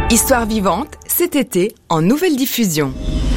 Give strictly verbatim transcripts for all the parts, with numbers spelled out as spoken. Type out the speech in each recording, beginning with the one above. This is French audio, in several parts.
Histoire vivante, cet été, en nouvelle diffusion.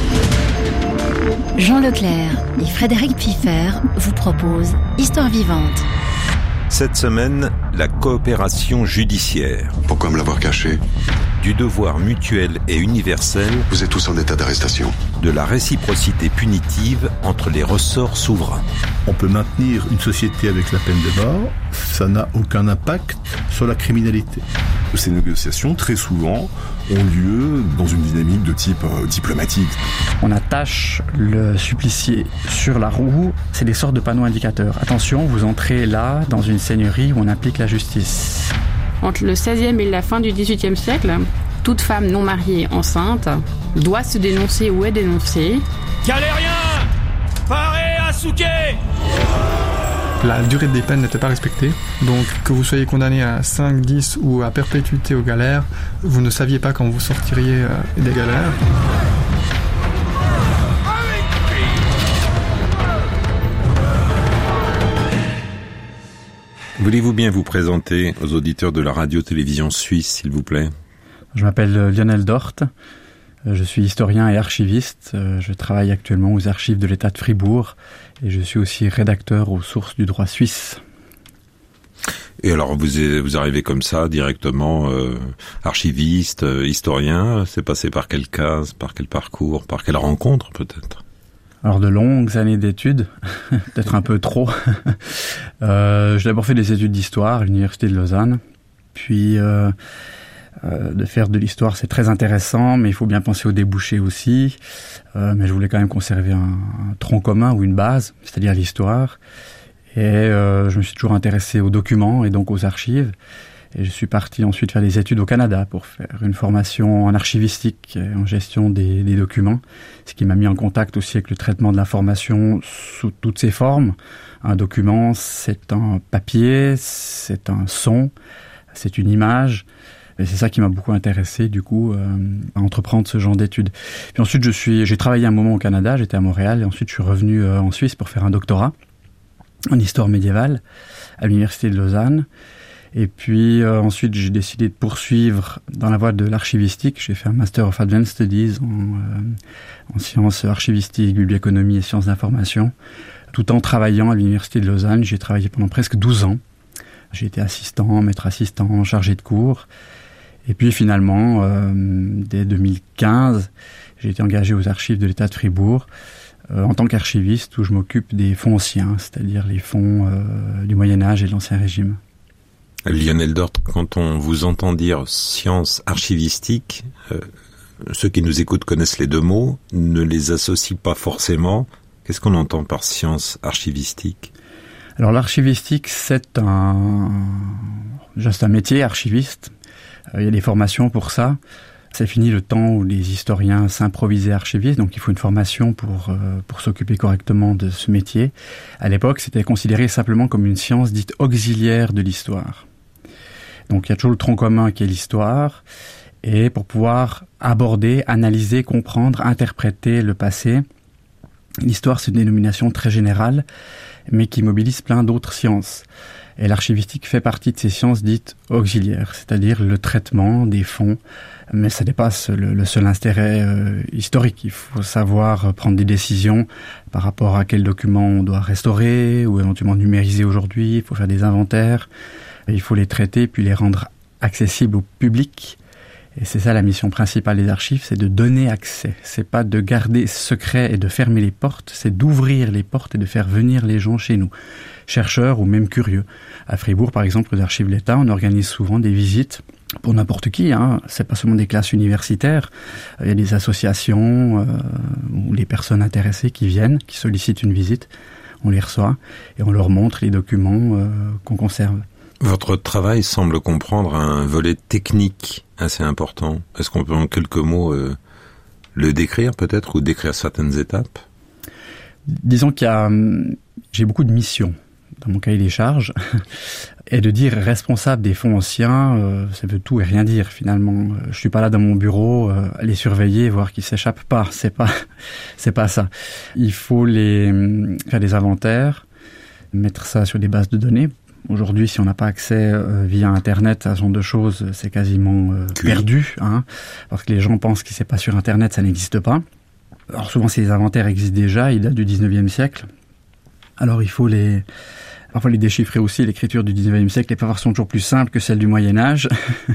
Jean Leclerc et Frédéric Pfiffer vous proposent Histoire vivante. Cette semaine, la coopération judiciaire. Pourquoi me l'avoir caché ? Du devoir mutuel et universel. Vous êtes tous en état d'arrestation. De la réciprocité punitive entre les ressorts souverains. On peut maintenir une société avec la peine de mort, ça n'a aucun impact sur la criminalité. Ces négociations, très souvent, ont lieu dans une dynamique de type euh, diplomatique. On attache le supplicié sur la roue, c'est des sortes de panneaux indicateurs. Attention, vous entrez là, dans une seigneurie où on applique la justice. Entre le seizième et la fin du dix-huitième siècle, toute femme non mariée enceinte doit se dénoncer ou est dénoncée. Galérien, parez à souquer. La durée des peines n'était pas respectée, donc que vous soyez condamné à cinq, dix ou à perpétuité aux galères, vous ne saviez pas quand vous sortiriez des galères. Voulez-vous bien vous présenter aux auditeurs de la radio-télévision suisse, s'il vous plaît ? Je m'appelle Lionel Dort, je suis historien et archiviste, je travaille actuellement aux archives de l'État de Fribourg et je suis aussi rédacteur aux sources du droit suisse. Et alors vous, vous arrivez comme ça, directement, euh, archiviste, euh, historien, c'est passé par quelle case, par quel parcours, par quelle rencontre peut-être ? Alors de longues années d'études, peut-être un peu trop. euh, j'ai d'abord fait des études d'histoire à l'université de Lausanne, puis euh, euh, de faire de l'histoire c'est très intéressant, mais il faut bien penser aux débouchés aussi. Euh, mais je voulais quand même conserver un, un tronc commun ou une base, c'est-à-dire l'histoire. Et euh, je me suis toujours intéressé aux documents et donc aux archives. Et je suis parti ensuite faire des études au Canada pour faire une formation en archivistique et en gestion des, des documents, ce qui m'a mis en contact aussi avec le traitement de l'information sous toutes ses formes. Un document, c'est un papier, c'est un son, c'est une image. Et c'est ça qui m'a beaucoup intéressé, du coup, euh, à entreprendre ce genre d'études. Puis ensuite, je suis, j'ai travaillé un moment au Canada, j'étais à Montréal, et ensuite je suis revenu euh, en Suisse pour faire un doctorat en histoire médiévale à l'université de Lausanne. Et puis euh, ensuite, j'ai décidé de poursuivre dans la voie de l'archivistique. J'ai fait un Master of Advanced Studies en, euh, en sciences archivistiques, biblioéconomie et sciences d'information. Tout en travaillant à l'université de Lausanne, j'ai travaillé pendant presque douze ans. J'ai été assistant, maître assistant, chargé de cours. Et puis finalement, euh, dès deux mille quinze, j'ai été engagé aux archives de l'État de Fribourg euh, en tant qu'archiviste où je m'occupe des fonds anciens, c'est-à-dire les fonds euh, du Moyen-Âge et de l'Ancien Régime. Lionel Dort, quand on vous entend dire sciences archivistiques, euh, ceux qui nous écoutent connaissent les deux mots, ne les associent pas forcément. Qu'est-ce qu'on entend par sciences archivistiques ? Alors l'archivistique, c'est un, juste un métier, archiviste. Euh, il y a des formations pour ça. C'est fini le temps où les historiens s'improvisaient archivistes, donc il faut une formation pour, euh, pour s'occuper correctement de ce métier. À l'époque, c'était considéré simplement comme une science dite auxiliaire de l'histoire. Donc il y a toujours le tronc commun qui est l'histoire, et pour pouvoir aborder, analyser, comprendre, interpréter le passé, l'histoire c'est une dénomination très générale, mais qui mobilise plein d'autres sciences. Et l'archivistique fait partie de ces sciences dites auxiliaires, c'est-à-dire le traitement des fonds, mais ça dépasse le, le seul intérêt euh, historique. Il faut savoir prendre des décisions par rapport à quels documents on doit restaurer ou éventuellement numériser aujourd'hui, il faut faire des inventaires, il faut les traiter puis les rendre accessibles au public. Et c'est ça la mission principale des archives, c'est de donner accès. C'est pas de garder secret et de fermer les portes, c'est d'ouvrir les portes et de faire venir les gens chez nous, chercheurs ou même curieux. À Fribourg, par exemple, aux archives de l'État, on organise souvent des visites pour n'importe qui, hein. C'est pas seulement des classes universitaires. Il y a des associations euh, ou les personnes intéressées qui viennent, qui sollicitent une visite. On les reçoit et on leur montre les documents euh, qu'on conserve. Votre travail semble comprendre un volet technique assez important. Est-ce qu'on peut en quelques mots euh, le décrire peut-être ou décrire certaines étapes ? Disons qu'il y a, j'ai beaucoup de missions dans mon cahier des charges. Et de dire responsable des fonds anciens, euh, ça veut tout et rien dire finalement. Je suis pas là dans mon bureau, euh, les surveiller, voir qu'ils s'échappent pas. C'est pas, c'est pas ça. Il faut les faire des inventaires, mettre ça sur des bases de données Aujourd'hui, si on n'a pas accès euh, via Internet à ce genre de choses, c'est quasiment euh, perdu, hein, parce que les gens pensent que c'est pas sur Internet, ça n'existe pas. Alors souvent, ces inventaires existent déjà, ils datent du dix-neuvième siècle. Alors il faut les, parfois les déchiffrer aussi. L'écriture du dix-neuvième siècle, les pavards sont toujours plus simples que celles du Moyen Âge,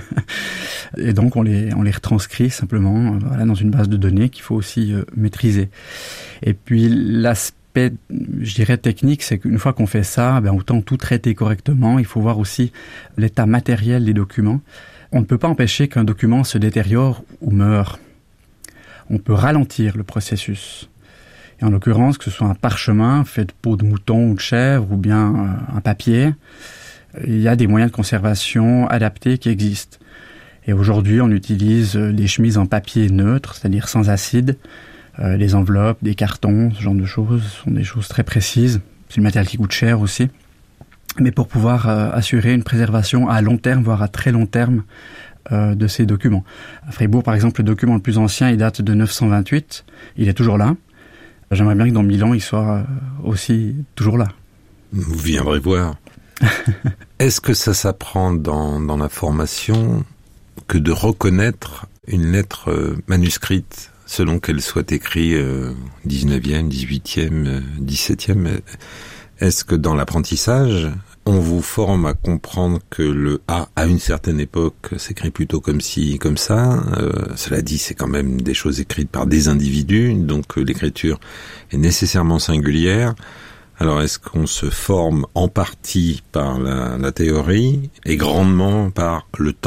et donc on les on les retranscrit simplement, euh, voilà, dans une base de données qu'il faut aussi euh, maîtriser. Et puis l'aspect, je dirais technique, c'est qu'une fois qu'on fait ça, ben autant tout traiter correctement. Il faut voir aussi l'état matériel des documents. On ne peut pas empêcher qu'un document se détériore ou meure. On peut ralentir le processus. Et en l'occurrence, que ce soit un parchemin fait de peau de mouton ou de chèvre, ou bien un papier, il y a des moyens de conservation adaptés qui existent. Et aujourd'hui, on utilise des chemises en papier neutre, c'est-à-dire sans acide. Euh, les enveloppes, des cartons, ce genre de choses sont des choses très précises. C'est du matériel qui coûte cher aussi. Mais pour pouvoir euh, assurer une préservation à long terme, voire à très long terme, euh, de ces documents. À Fribourg, par exemple, le document le plus ancien, il date de neuf cent vingt-huit. Il est toujours là. J'aimerais bien que dans mille ans, il soit euh, aussi toujours là. Vous viendrez voir. Est-ce que ça s'apprend dans, dans la formation que de reconnaître une lettre euh, manuscrite selon qu'elle soit écrite euh, dix-neuvième, dix-huitième, euh, dix-septième, est-ce que dans l'apprentissage, on vous forme à comprendre que le A, à une certaine époque, s'écrit plutôt comme ci, comme ça. Euh, cela dit, c'est quand même des choses écrites par des individus, donc euh, l'écriture est nécessairement singulière. Alors, est-ce qu'on se forme en partie par la, la théorie et grandement par le tas ?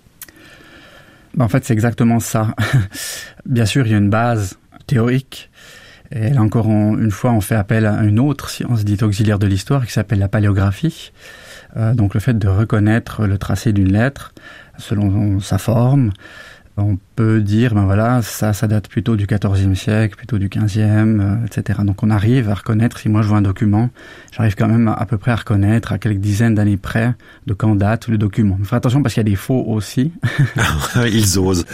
En fait, c'est exactement ça. Bien sûr, il y a une base théorique. Et là encore, on, une fois, on fait appel à une autre science dite auxiliaire de l'histoire qui s'appelle la paléographie. Euh, donc le fait de reconnaître le tracé d'une lettre selon sa forme. On peut dire, ben voilà, ça, ça date plutôt du quatorzième siècle, plutôt du quinzième, euh, et cetera. Donc on arrive à reconnaître, si moi je vois un document, j'arrive quand même à, à peu près à reconnaître à quelques dizaines d'années près de quand date le document. Mais faut attention parce qu'il y a des faux aussi. Ils osent.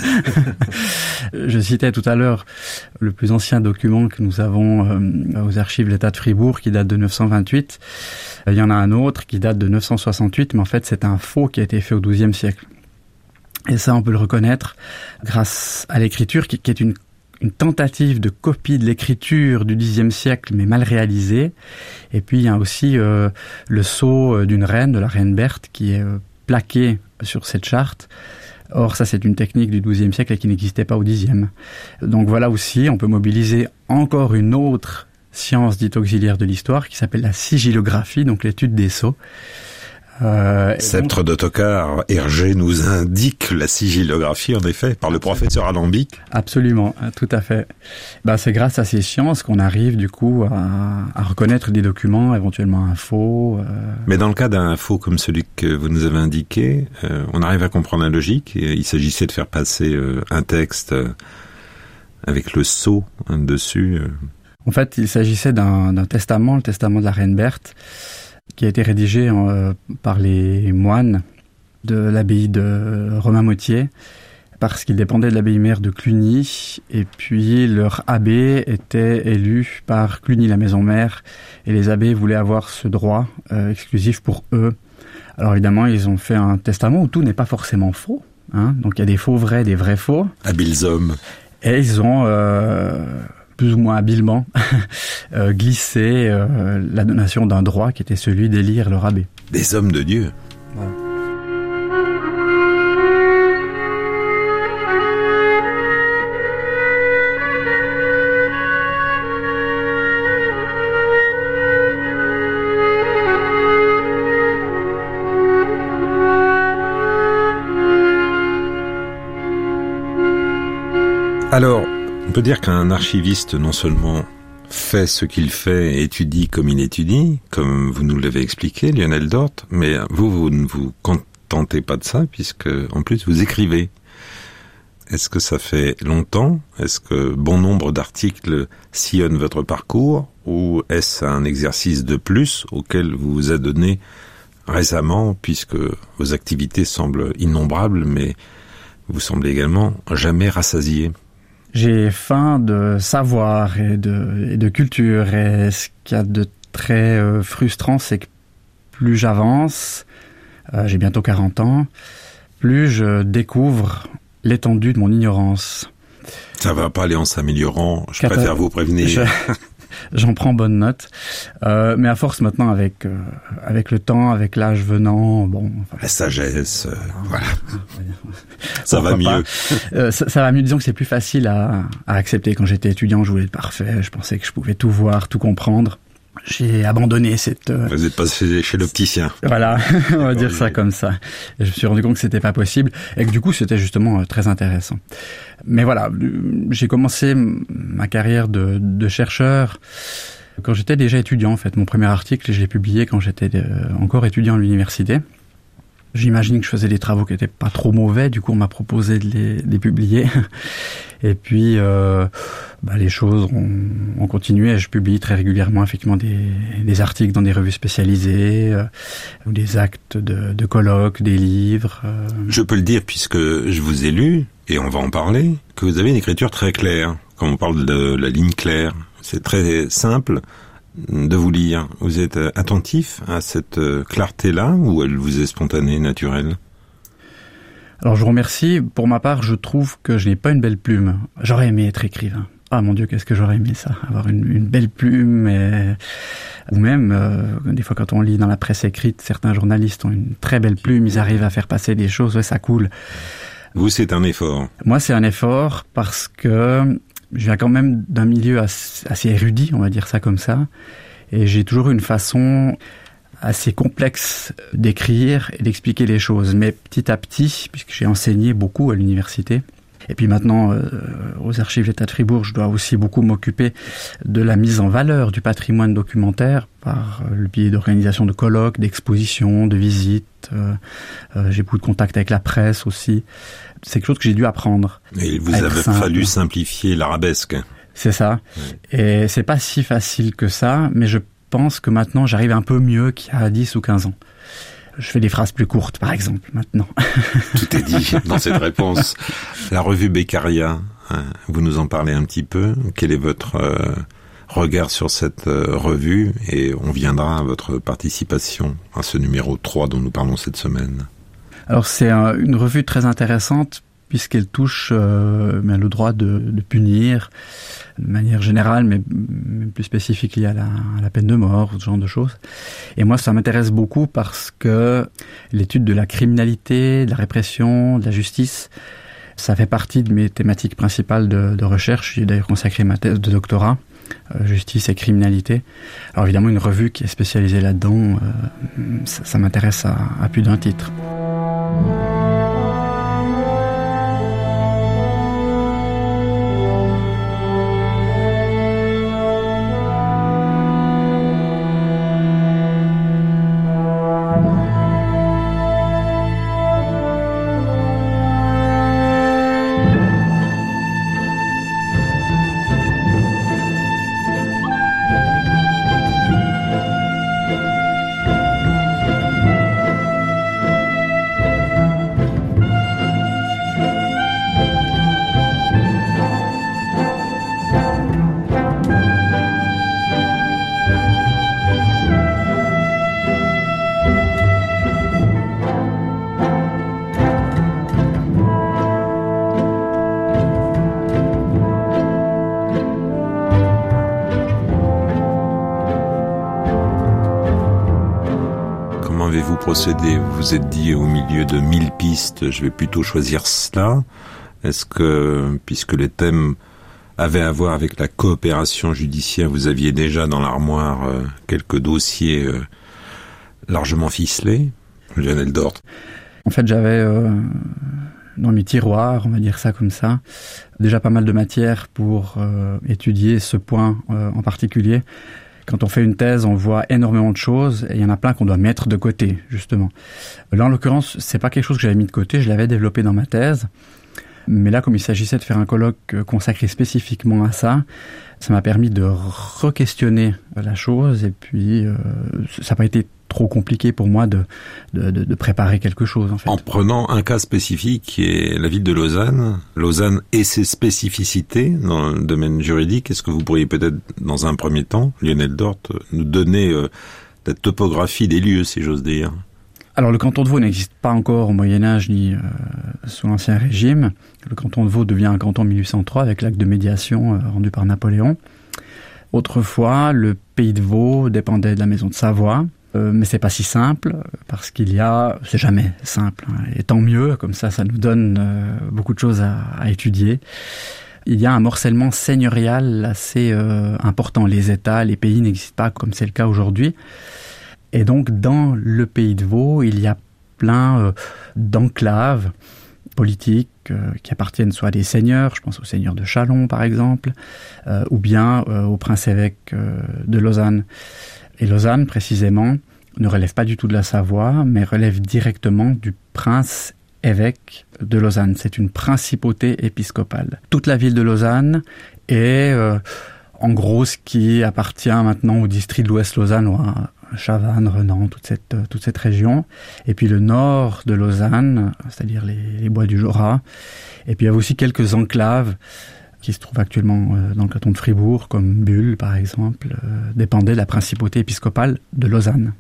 Je citais tout à l'heure le plus ancien document que nous avons euh, aux archives de l'État de Fribourg qui date de neuf cent vingt-huit. Il y en a un autre qui date de neuf cent soixante-huit, mais en fait c'est un faux qui a été fait au douzième siècle. Et ça, on peut le reconnaître grâce à l'écriture, qui, qui est une, une tentative de copie de l'écriture du dixième siècle, mais mal réalisée. Et puis, il y a aussi euh, le sceau d'une reine, de la reine Berthe, qui est euh, plaqué sur cette charte. Or, ça, c'est une technique du douzième siècle et qui n'existait pas au dixième. Donc voilà aussi, on peut mobiliser encore une autre science dite auxiliaire de l'histoire, qui s'appelle la sigillographie, donc l'étude des sceaux. Euh, Sceptre d'Ottokar, Hergé nous indique la sigillographie, en effet, par le professeur Alambic. Absolument, tout à fait. Ben, c'est grâce à ces sciences qu'on arrive du coup à, à reconnaître des documents, éventuellement un faux. Euh... Mais dans le cas d'un faux comme celui que vous nous avez indiqué, euh, on arrive à comprendre la logique. Il s'agissait de faire passer euh, un texte euh, avec le sceau hein, dessus. Euh. En fait, il s'agissait d'un, d'un testament, le testament de la reine Berthe, qui a été rédigé euh, par les moines de l'abbaye de Romain-Motier, parce qu'ils dépendaient de l'abbaye mère de Cluny, et puis leur abbé était élu par Cluny, la maison mère, et les abbés voulaient avoir ce droit euh, exclusif pour eux. Alors évidemment, ils ont fait un testament où tout n'est pas forcément faux, hein, donc il y a des faux vrais, des vrais faux. Habiles hommes. Et ils ont... Euh, plus ou moins habilement, euh, glisser euh, la donation d'un droit qui était celui d'élire leur abbé. Des hommes de Dieu. Voilà. Alors, on peut dire qu'un archiviste non seulement fait ce qu'il fait et étudie comme il étudie, comme vous nous l'avez expliqué, Lionel Dort, mais vous, vous ne vous contentez pas de ça, puisque en plus vous écrivez. Est-ce que ça fait longtemps ? Est-ce que bon nombre d'articles sillonnent votre parcours ? Ou est-ce un exercice de plus auquel vous vous adonnez récemment, puisque vos activités semblent innombrables, mais vous semblez également jamais rassasié ? J'ai faim de savoir et de, et de culture, et ce qu'il y a de très euh, frustrant, c'est que plus j'avance, euh, j'ai bientôt quarante ans, plus je découvre l'étendue de mon ignorance. Ça va pas aller en s'améliorant, je Cata- préfère vous prévenir. Je... J'en prends bonne note, euh, mais à force maintenant avec euh, avec le temps, avec l'âge venant, bon. Enfin, la sagesse, euh, voilà. ça va mieux. Euh, ça, ça va mieux. Disons que c'est plus facile à, à accepter. Quand j'étais étudiant, je voulais être parfait. Je pensais que je pouvais tout voir, tout comprendre. J'ai abandonné cette... Euh... Vous êtes passé chez l'opticien. Voilà, on va dire ça comme ça. Et je me suis rendu compte que c'était pas possible et que du coup c'était justement euh, très intéressant. Mais voilà, j'ai commencé ma carrière de, de chercheur quand j'étais déjà étudiant en fait. Mon premier article, je l'ai publié quand j'étais euh, encore étudiant à l'université. J'imagine que je faisais des travaux qui étaient pas trop mauvais, du coup on m'a proposé de les, de les publier. Et puis euh, bah, les choses ont, ont continué et je publie très régulièrement effectivement des, des articles dans des revues spécialisées, euh, ou des actes de, de colloques, des livres. Euh... Je peux le dire puisque je vous ai lu, et on va en parler, que vous avez une écriture très claire. Quand on parle de la ligne claire, c'est très simple de vous lire. Vous êtes attentif à cette clarté-là ou elle vous est spontanée, naturelle ? Alors je vous remercie. Pour ma part, je trouve que je n'ai pas une belle plume. J'aurais aimé être écrivain. Ah mon Dieu, qu'est-ce que j'aurais aimé ça, avoir une, une belle plume. Et... Ou même, euh, des fois quand on lit dans la presse écrite, certains journalistes ont une très belle plume, ils arrivent à faire passer des choses, ouais, ça coule. Vous, c'est un effort. Moi, c'est un effort parce que je viens quand même d'un milieu assez, assez érudit, on va dire ça comme ça. Et j'ai toujours eu une façon assez complexe d'écrire et d'expliquer les choses. Mais petit à petit, puisque j'ai enseigné beaucoup à l'université, et puis maintenant, euh, aux Archives de l'État de Fribourg, je dois aussi beaucoup m'occuper de la mise en valeur du patrimoine documentaire par le biais d'organisation de colloques, d'expositions, de visites. Euh, euh, j'ai beaucoup de contacts avec la presse aussi. C'est quelque chose que j'ai dû apprendre. Et il vous avait simple. fallu simplifier l'arabesque. C'est ça. Oui. Et c'est pas si facile que ça, mais je pense que maintenant, j'arrive un peu mieux qu'il y a dix ou quinze ans. Je fais des phrases plus courtes, par exemple, maintenant. Tout est dit dans cette réponse. La revue Beccaria, hein, vous nous en parlez un petit peu. Quel est votre euh, regard sur cette euh, revue ? Et on viendra à votre participation à ce numéro trois dont nous parlons cette semaine. Alors, c'est un, une revue très intéressante puisqu'elle touche euh, bien, le droit de, de punir de manière générale, mais, mais plus spécifique liée à la, à la peine de mort, ce genre de choses. Et moi, ça m'intéresse beaucoup parce que l'étude de la criminalité, de la répression, de la justice, ça fait partie de mes thématiques principales de, de recherche. J'ai d'ailleurs consacré ma thèse de doctorat, euh, justice et criminalité. Alors évidemment, une revue qui est spécialisée là-dedans, euh, ça, ça m'intéresse à, à plus d'un titre. Procédé, vous vous êtes dit au milieu de mille pistes, je vais plutôt choisir cela. Est-ce que, puisque les thèmes avaient à voir avec la coopération judiciaire, vous aviez déjà dans l'armoire euh, quelques dossiers euh, largement ficelés, Lionel Dort? En fait, j'avais euh, dans mes tiroirs, on va dire ça comme ça, déjà pas mal de matière pour euh, étudier ce point euh, en particulier. Quand on fait une thèse, on voit énormément de choses et il y en a plein qu'on doit mettre de côté, justement. Là, en l'occurrence, c'est pas quelque chose que j'avais mis de côté, je l'avais développé dans ma thèse. Mais là, comme il s'agissait de faire un colloque consacré spécifiquement à ça, ça m'a permis de re-questionner la chose et puis euh, ça n'a pas été trop compliqué pour moi de, de, de préparer quelque chose, en fait. En prenant un cas spécifique qui est la ville de Lausanne, Lausanne et ses spécificités dans le domaine juridique, est-ce que vous pourriez peut-être, dans un premier temps, Lionel Dort, nous donner euh, la topographie des lieux, si j'ose dire. Alors le canton de Vaud n'existe pas encore au Moyen-Âge ni euh, sous l'Ancien Régime. Le canton de Vaud devient un canton en mille huit cent trois avec l'acte de médiation euh, rendu par Napoléon. Autrefois, le pays de Vaud dépendait de la maison de Savoie, euh, mais c'est pas si simple parce qu'il y a, c'est jamais simple, hein, et tant mieux, comme ça, ça nous donne euh, beaucoup de choses à, à étudier. Il y a un morcellement seigneurial assez euh, important. Les États, les pays n'existent pas comme c'est le cas aujourd'hui. Et donc, dans le pays de Vaud, il y a plein euh, d'enclaves politiques euh, qui appartiennent soit à des seigneurs, je pense au seigneur de Châlons par exemple, euh, ou bien euh, au prince-évêque euh, de Lausanne. Et Lausanne, précisément, ne relève pas du tout de la Savoie, mais relève directement du prince-évêque de Lausanne. C'est une principauté épiscopale. Toute la ville de Lausanne est, euh, en gros, ce qui appartient maintenant au district de l'Ouest Lausanne, ou à Chavannes, Renan, toute cette, toute cette région. Et puis le nord de Lausanne, c'est-à-dire les, les bois du Jorat. Et puis il y a aussi quelques enclaves qui se trouvent actuellement dans le canton de Fribourg, comme Bulle par exemple, euh, dépendaient de la principauté épiscopale de Lausanne.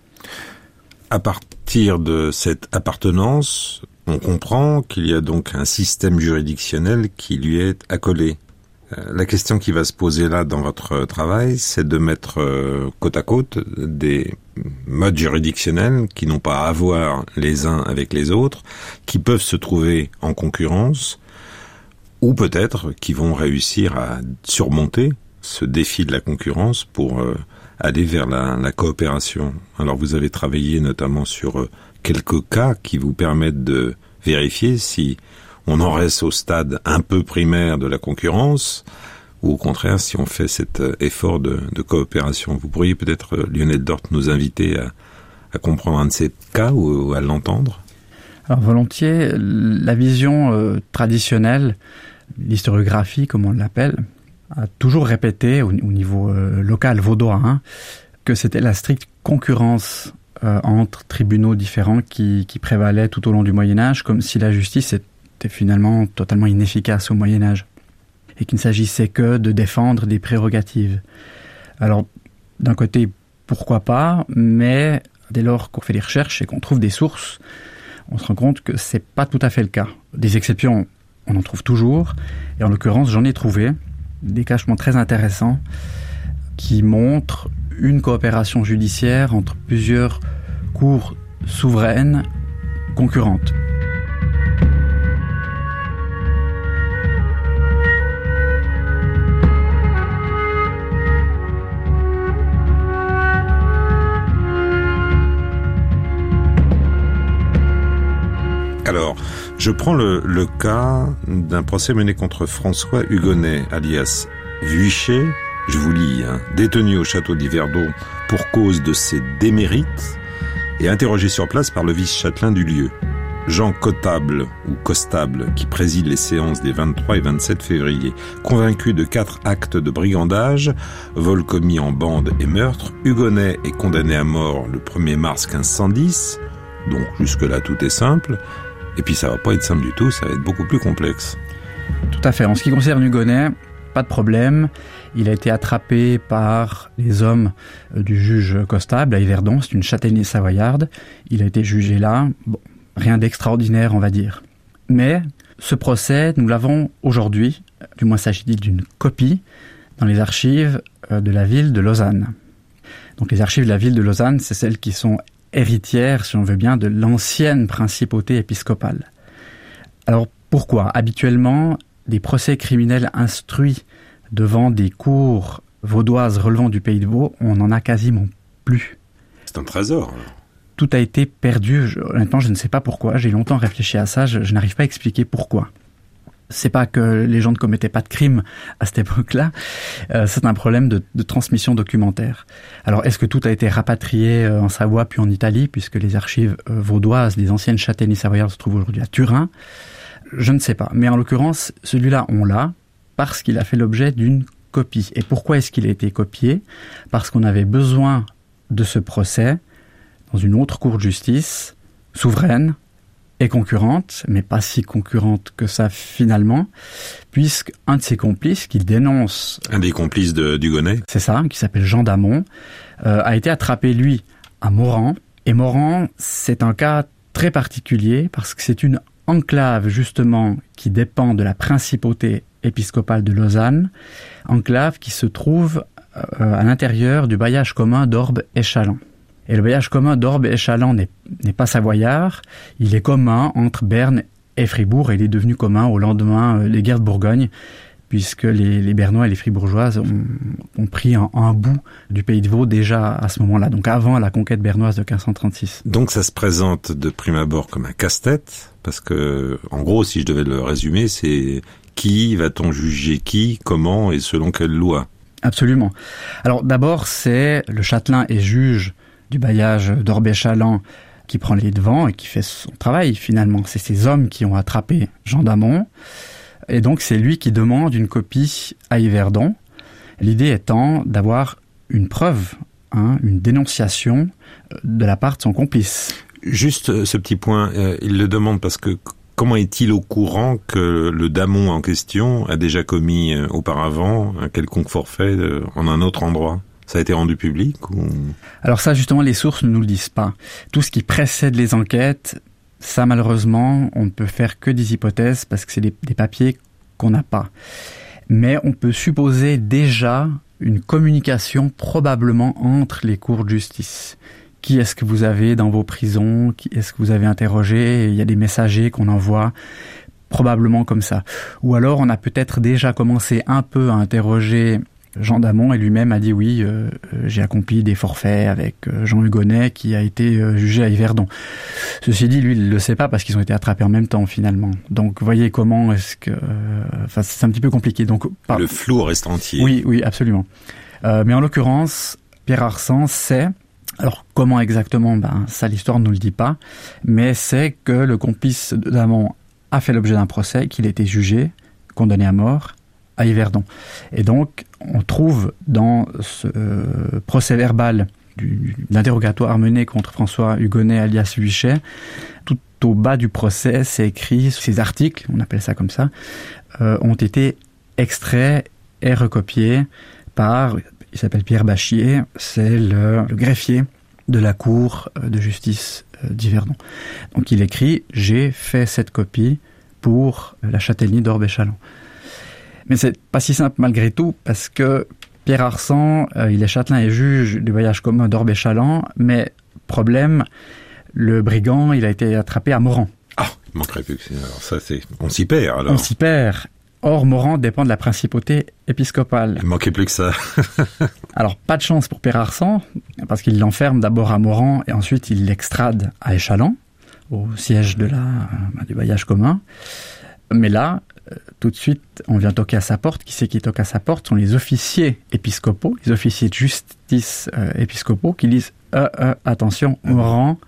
À partir de cette appartenance, on comprend qu'il y a donc un système juridictionnel qui lui est accolé. La question qui va se poser là dans votre travail, c'est de mettre euh, côte à côte des modes juridictionnels qui n'ont pas à voir les uns avec les autres, qui peuvent se trouver en concurrence, ou peut-être qui vont réussir à surmonter ce défi de la concurrence pour euh, aller vers la, la coopération. Alors vous avez travaillé notamment sur euh, quelques cas qui vous permettent de vérifier si on en reste au stade un peu primaire de la concurrence, ou au contraire, si on fait cet effort de, de coopération. Vous pourriez peut-être, Lionel Dort, nous inviter à, à comprendre un de ces cas ou, ou à l'entendre ? Alors volontiers, la vision euh, traditionnelle, l'historiographie comme on l'appelle, a toujours répété au, au niveau euh, local vaudois hein, que c'était la stricte concurrence euh, entre tribunaux différents qui, qui prévalait tout au long du Moyen-Âge, comme si la justice était était finalement totalement inefficace au Moyen-Âge et qu'il ne s'agissait que de défendre des prérogatives. Alors, d'un côté, pourquoi pas, mais dès lors qu'on fait des recherches et qu'on trouve des sources, on se rend compte que c'est pas tout à fait le cas. Des exceptions, on en trouve toujours, et en l'occurrence, j'en ai trouvé des cachements très intéressants qui montrent une coopération judiciaire entre plusieurs cours souveraines concurrentes. Alors, je prends le, le cas d'un procès mené contre François Hugonnet, alias Vuichet, je vous lis, hein, détenu au château d'Yverdon pour cause de ses démérites et interrogé sur place par le vice-châtelain du lieu, Jean Cotable ou Costable, qui préside les séances des vingt-trois et vingt-sept février. Convaincu de quatre actes de brigandage, vol commis en bande et meurtre, Hugonnet est condamné à mort le premier mars quinze cent dix, donc jusque-là tout est simple. Et puis ça va pas être simple du tout, ça va être beaucoup plus complexe. Tout à fait. En ce qui concerne Hugonnet, pas de problème. Il a été attrapé par les hommes du juge Costable à Yverdon, c'est une châtellenie savoyarde. Il a été jugé là. Bon, rien d'extraordinaire, on va dire. Mais ce procès, nous l'avons aujourd'hui, du moins s'agit-il d'une copie, dans les archives de la ville de Lausanne. Donc les archives de la ville de Lausanne, c'est celles qui sont héritière, si on veut bien, de l'ancienne principauté épiscopale. Alors pourquoi ? Habituellement, des procès criminels instruits devant des cours vaudoises relevant du pays de Vaud, on n'en a quasiment plus. C'est un trésor. Tout a été perdu. Je, honnêtement, je ne sais pas pourquoi. J'ai longtemps réfléchi à ça. Je, je n'arrive pas à expliquer pourquoi. C'est pas que les gens ne commettaient pas de crimes à cette époque-là, euh, c'est un problème de, de transmission documentaire. Alors, est-ce que tout a été rapatrié euh, en Savoie puis en Italie, puisque les archives euh, vaudoises des anciennes châtellenies savoyardes se trouvent aujourd'hui à Turin ? Je ne sais pas. Mais en l'occurrence, celui-là, on l'a parce qu'il a fait l'objet d'une copie. Et pourquoi est-ce qu'il a été copié ? Parce qu'on avait besoin de ce procès dans une autre cour de justice souveraine est concurrente, mais pas si concurrente que ça finalement, puisque un de ses complices qui dénonce... Un des complices de Dugonnet. C'est ça, qui s'appelle Jean d'Amont, euh, a été attrapé, lui, à Moran. Et Moran, c'est un cas très particulier, parce que c'est une enclave, justement, qui dépend de la principauté épiscopale de Lausanne, enclave qui se trouve euh, à l'intérieur du bailliage commun d'Orbe et Challans. Et le bailliage commun d'Orbe et Challans n'est, n'est pas savoyard, il est commun entre Berne et Fribourg, et il est devenu commun au lendemain euh, des guerres de Bourgogne, puisque les, les Bernois et les Fribourgeoises ont, ont pris un, un bout du pays de Vaud déjà à ce moment-là, donc avant la conquête bernoise de quinze cent trente-six. Donc ça se présente de prime abord comme un casse-tête, parce que, en gros, si je devais le résumer, c'est qui va-t-on juger qui, comment et selon quelle loi? Absolument. Alors d'abord, c'est le châtelain et juge du bailliage d'Orbe et Challans qui prend les devants et qui fait son travail finalement. C'est ces hommes qui ont attrapé Jean d'Amont. Et donc, c'est lui qui demande une copie à Yverdon. L'idée étant d'avoir une preuve, hein, une dénonciation de la part de son complice. Juste ce petit point, euh, il le demande parce que comment est-il au courant que le Damon en question a déjà commis euh, auparavant un quelconque forfait euh, en un autre endroit? Ça a été rendu public ou... Alors ça, justement, les sources ne nous le disent pas. Tout ce qui précède les enquêtes... Ça, malheureusement, on ne peut faire que des hypothèses parce que c'est des, des papiers qu'on n'a pas. Mais on peut supposer déjà une communication probablement entre les cours de justice. Qui est-ce que vous avez dans vos prisons? Qui est-ce que vous avez interrogé? Il y a des messagers qu'on envoie, probablement comme ça. Ou alors, on a peut-être déjà commencé un peu à interroger Jean d'Amont et lui-même a dit oui, euh, j'ai accompli des forfaits avec Jean Hugonnet qui a été euh, jugé à Yverdon. Ceci dit, lui, il ne le sait pas parce qu'ils ont été attrapés en même temps finalement. Donc, vous voyez comment est-ce que... Enfin, euh, c'est un petit peu compliqué. Donc, par... Le flou reste entier. Oui, oui, absolument. Euh, mais en l'occurrence, Pierre Arsan sait... Alors, comment exactement? Ben, ça, l'histoire ne nous le dit pas. Mais c'est que le complice d'Amont a fait l'objet d'un procès, qu'il a été jugé, condamné à mort, à Yverdon. Et donc, on trouve dans ce euh, procès verbal du, d'interrogatoire mené contre François Hugonnet alias Huichet, tout au bas du procès, c'est écrit, ces articles, on appelle ça comme ça, euh, ont été extraits et recopiés par, il s'appelle Pierre Bachier, c'est le, le greffier de la cour de justice d'Yverdon. Donc il écrit « J'ai fait cette copie pour la châtellenie d'Orbe et Challans ». Mais c'est pas si simple malgré tout, parce que Pierre Arsan, euh, il est châtelain et juge du bailliage commun d'Orbe et Challans, mais problème, le brigand, il a été attrapé à Moran. Ah, il manquerait plus que alors ça, c'est... On s'y perd, alors. On s'y perd. Or, Moran dépend de la principauté épiscopale. Il manquait plus que ça. Alors, pas de chance pour Pierre Arsan, parce qu'il l'enferme d'abord à Moran, et ensuite il l'extrade à Échallens, au siège de la, euh, du bailliage commun. Mais là, tout de suite, on vient toquer à sa porte. Qui c'est qui toque à sa porte? Ce sont les officiers épiscopaux, les officiers de justice euh, épiscopaux qui disent euh, euh, « Attention, Moran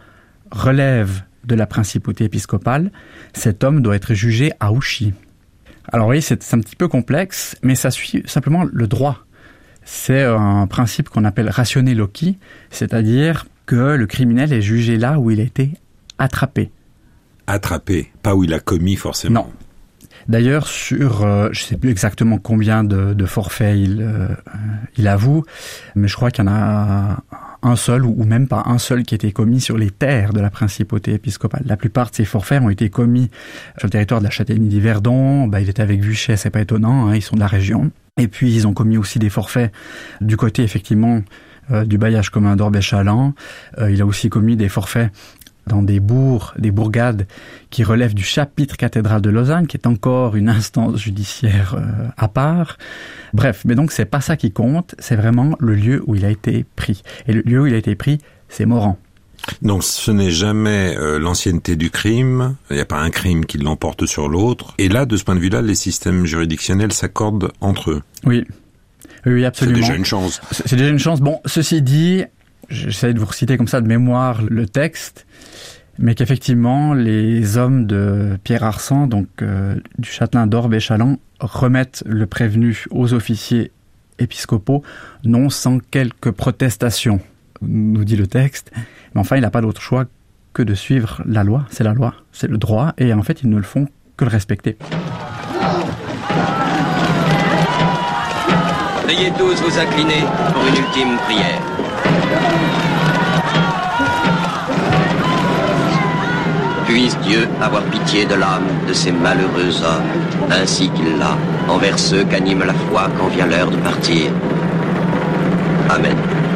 relève de la principauté épiscopale. Cet homme doit être jugé à Ouchy. » Alors oui, c'est, c'est un petit peu complexe, mais ça suit simplement le droit. C'est un principe qu'on appelle ratione loci, c'est-à-dire que le criminel est jugé là où il a été attrapé. Attrapé, pas où il a commis forcément. Non. D'ailleurs, sur, euh, je ne sais plus exactement combien de, de forfaits il, euh, il avoue, mais je crois qu'il y en a un seul, ou même pas un seul, qui a été commis sur les terres de la principauté épiscopale. La plupart de ces forfaits ont été commis sur le territoire de la châtellenie d'Yverdon. Bah, il était avec Vuchet, c'est pas étonnant, hein, ils sont de la région. Et puis, ils ont commis aussi des forfaits du côté, effectivement, euh, du bailliage commun d'Orbe et Challans. Euh, il a aussi commis des forfaits dans des bourgs, des bourgades qui relèvent du chapitre cathédral de Lausanne, qui est encore une instance judiciaire euh, à part. Bref, mais donc c'est pas ça qui compte, c'est vraiment le lieu où il a été pris. Et le lieu où il a été pris, c'est Moran. Donc ce n'est jamais euh, l'ancienneté du crime, il n'y a pas un crime qui l'emporte sur l'autre. Et là, de ce point de vue-là, les systèmes juridictionnels s'accordent entre eux. Oui, oui, absolument. C'est déjà une chance. C'est, c'est déjà une chance. Bon, ceci dit, j'essaie de vous reciter comme ça de mémoire le texte, mais qu'effectivement, les hommes de Pierre Arsan, donc euh, du châtelain d'Orbe et Challans, remettent le prévenu aux officiers épiscopaux, non sans quelques protestations, nous dit le texte. Mais enfin, il n'a pas d'autre choix que de suivre la loi. C'est la loi, c'est le droit, et en fait, ils ne le font que le respecter. Veuillez tous vous incliner pour une ultime prière. Puisse Dieu avoir pitié de l'âme de ces malheureux hommes, ainsi qu'il l'a envers ceux qu'anime la foi quand vient l'heure de partir. Amen.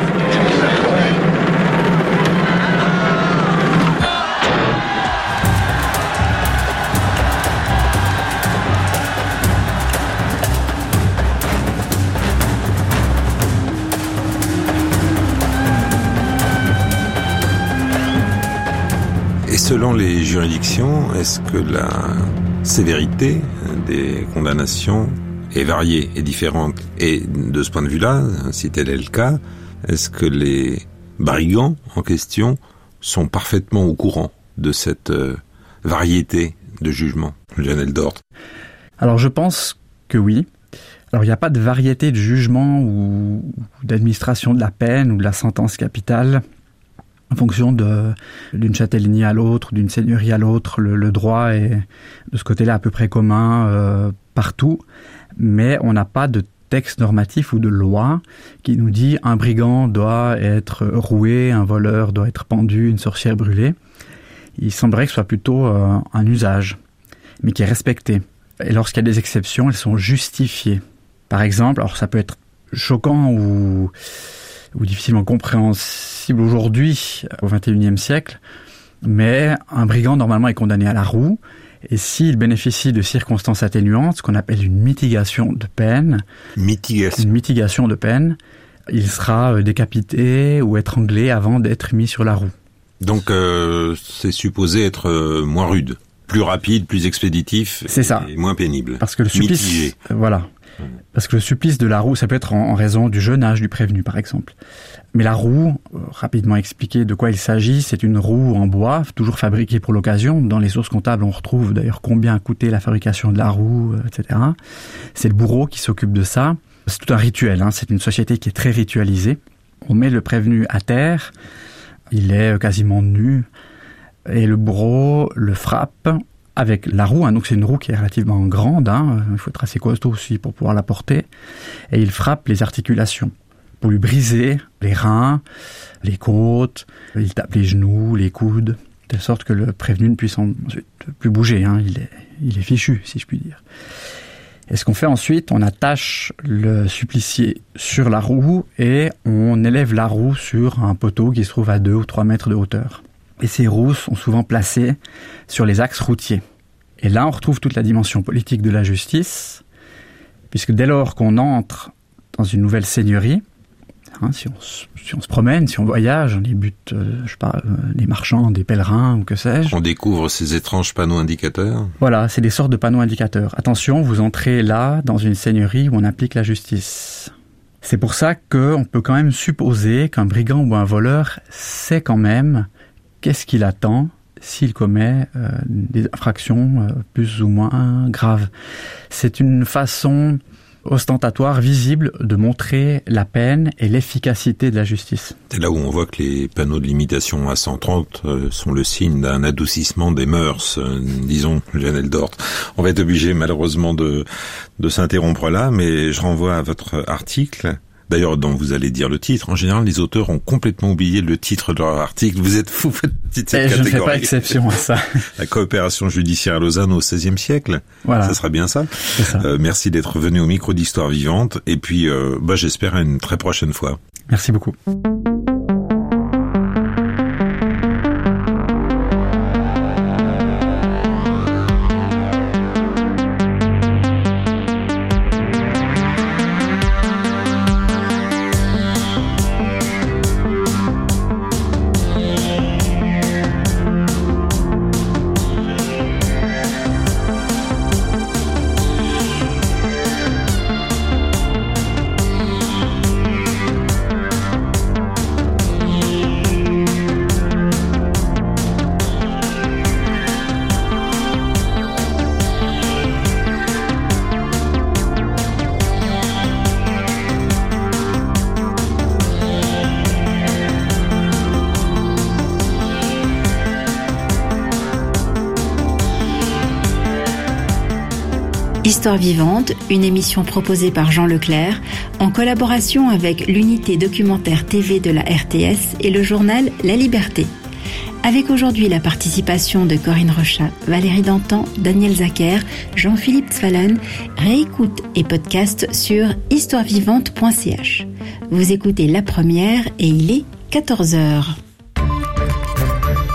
Et selon les juridictions, est-ce que la sévérité des condamnations est variée et différente? Et de ce point de vue-là, si tel est le cas, est-ce que les brigands en question sont parfaitement au courant de cette euh, variété de jugements, Lionel Dort? Alors je pense que oui. Alors il n'y a pas de variété de jugement ou d'administration de la peine ou de la sentence capitale. En fonction de, d'une châtellenie à l'autre, d'une seigneurie à l'autre, le, le droit est de ce côté-là à peu près commun euh, partout, mais on n'a pas de texte normatif ou de loi qui nous dit un brigand doit être roué, un voleur doit être pendu, une sorcière brûlée. Il semblerait que ce soit plutôt euh, un usage, mais qui est respecté. Et lorsqu'il y a des exceptions, elles sont justifiées. Par exemple, alors ça peut être choquant ou... ou difficilement compréhensible aujourd'hui, au vingt et unième siècle, mais un brigand, normalement, est condamné à la roue, et s'il bénéficie de circonstances atténuantes, ce qu'on appelle une mitigation de peine, mitigation. une mitigation de peine, il sera décapité ou étranglé avant d'être mis sur la roue. Donc, euh, c'est supposé être euh, moins rude, plus rapide, plus expéditif, c'est ça. Et moins pénible. Parce que le supplice, mitigé. Voilà. Parce que le supplice de la roue, ça peut être en, en raison du jeune âge du prévenu, par exemple. Mais la roue, euh, rapidement expliquer de quoi il s'agit, c'est une roue en bois, toujours fabriquée pour l'occasion. Dans les sources comptables, on retrouve d'ailleurs combien a coûté la fabrication de la roue, euh, et cetera. C'est le bourreau qui s'occupe de ça. C'est tout un rituel, hein. C'est une société qui est très ritualisée. On met le prévenu à terre, il est quasiment nu, et le bourreau le frappe avec la roue, hein, donc c'est une roue qui est relativement grande, hein, il faut être assez costaud aussi pour pouvoir la porter, et il frappe les articulations pour lui briser les reins, les côtes, il tape les genoux, les coudes, de telle sorte que le prévenu ne puisse ensuite plus bouger, hein, il est, il est fichu, si je puis dire. Et ce qu'on fait ensuite, on attache le supplicié sur la roue et on élève la roue sur un poteau qui se trouve à deux ou trois mètres de hauteur. Et ces roues sont souvent placées sur les axes routiers. Et là, on retrouve toute la dimension politique de la justice, puisque dès lors qu'on entre dans une nouvelle seigneurie, hein, si, on, si on se promène, si on voyage, on y bute, euh, je sais pas, euh, les marchands, des pèlerins ou que sais-je. On découvre ces étranges panneaux indicateurs. Voilà, c'est des sortes de panneaux indicateurs. Attention, vous entrez là, dans une seigneurie où on applique la justice. C'est pour ça qu'on peut quand même supposer qu'un brigand ou un voleur sait quand même qu'est-ce qu'il attend s'il commet euh, des infractions euh, plus ou moins graves. C'est une façon ostentatoire, visible, de montrer la peine et l'efficacité de la justice. C'est là où on voit que les panneaux de limitation à cent trente euh, sont le signe d'un adoucissement des mœurs, euh, disons, Lionel Dort. On va être obligé malheureusement de, de s'interrompre là, mais je renvoie à votre article. D'ailleurs, dont vous allez dire le titre. En général, les auteurs ont complètement oublié le titre de leur article. Vous êtes fou, faites partie de cette Et catégorie. Je ne fais pas exception à ça. La coopération judiciaire à Lausanne au seizième siècle. Voilà. Ça sera bien ça. C'est ça. Euh, merci d'être venu au micro d'Histoire Vivante. Et puis, euh, bah, j'espère à une très prochaine fois. Merci beaucoup. Histoire vivante, une émission proposée par Jean Leclerc en collaboration avec l'unité documentaire T V de la R T S et le journal La Liberté. Avec aujourd'hui la participation de Corinne Rochat, Valérie Dantan, Daniel Zacher, Jean-Philippe Zwalen, réécoute et podcast sur histoire vivante point c h. Vous écoutez La Première et il est quatorze heures.